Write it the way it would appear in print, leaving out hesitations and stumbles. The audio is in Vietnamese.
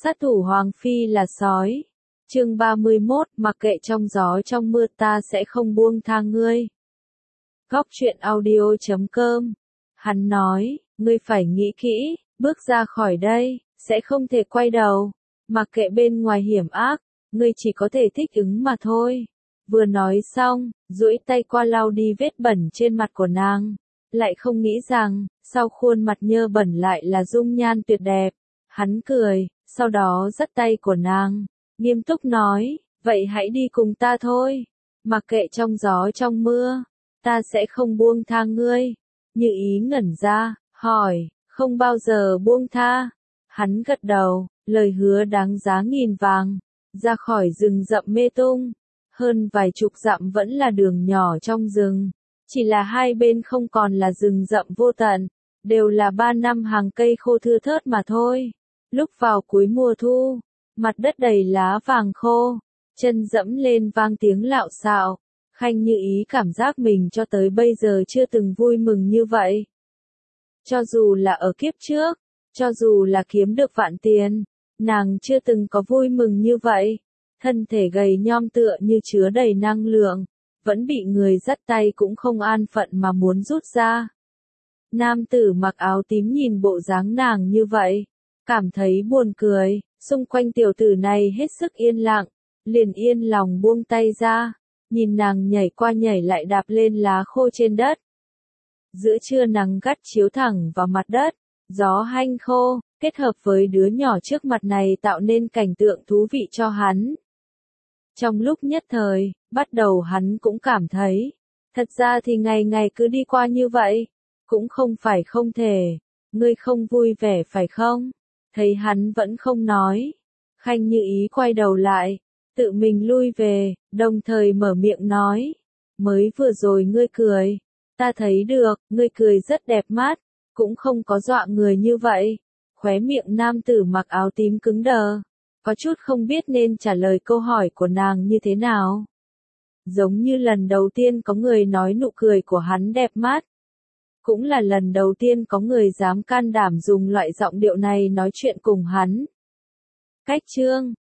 Sát thủ Hoàng Phi là sói. Chương 31, mặc kệ trong gió trong mưa ta sẽ không buông tha ngươi. Góc truyện audio.com. Hắn nói, ngươi phải nghĩ kỹ, bước ra khỏi đây, sẽ không thể quay đầu. Mặc kệ bên ngoài hiểm ác, ngươi chỉ có thể thích ứng mà thôi. Vừa nói xong, duỗi tay qua lau đi vết bẩn trên mặt của nàng. Lại không nghĩ rằng, sau khuôn mặt nhơ bẩn lại là dung nhan tuyệt đẹp. Hắn cười, sau đó dắt tay của nàng, nghiêm túc nói, vậy hãy đi cùng ta thôi. Mặc kệ trong gió trong mưa, ta sẽ không buông tha ngươi. Như Ý ngẩn ra, hỏi, không bao giờ buông tha. Hắn gật đầu, lời hứa đáng giá nghìn vàng. Ra khỏi rừng rậm mê tung, hơn vài chục dặm vẫn là đường nhỏ trong rừng. Chỉ là hai bên không còn là rừng rậm vô tận, đều là 3 năm hàng cây khô thưa thớt mà thôi. Lúc vào cuối mùa thu, mặt đất đầy lá vàng khô, chân dẫm lên vang tiếng lạo xạo. Khanh Như Ý cảm giác mình cho tới bây giờ chưa từng vui mừng như vậy. Cho dù là ở kiếp trước, cho dù là kiếm được vạn tiền, nàng chưa từng có vui mừng như vậy. Thân thể gầy nhom tựa như chứa đầy năng lượng, vẫn bị người dắt tay cũng không an phận mà muốn rút ra. Nam tử mặc áo tím nhìn bộ dáng nàng như vậy, cảm thấy buồn cười, xung quanh tiểu tử này hết sức yên lặng, liền yên lòng buông tay ra, nhìn nàng nhảy qua nhảy lại đạp lên lá khô trên đất. Giữa trưa nắng gắt chiếu thẳng vào mặt đất, gió hanh khô, kết hợp với đứa nhỏ trước mặt này tạo nên cảnh tượng thú vị cho hắn. Trong lúc nhất thời, bắt đầu hắn cũng cảm thấy, thật ra thì ngày ngày cứ đi qua như vậy, cũng không phải không thể, ngươi không vui vẻ phải không? Thấy hắn vẫn không nói, Khanh Như Ý quay đầu lại, tự mình lui về, đồng thời mở miệng nói, mới vừa rồi ngươi cười, ta thấy được, ngươi cười rất đẹp mắt, cũng không có dọa người như vậy. Khóe miệng nam tử mặc áo tím cứng đờ, có chút không biết nên trả lời câu hỏi của nàng như thế nào. Giống như lần đầu tiên có người nói nụ cười của hắn đẹp mắt. Cũng là lần đầu tiên có người dám can đảm dùng loại giọng điệu này nói chuyện cùng hắn. Cách chương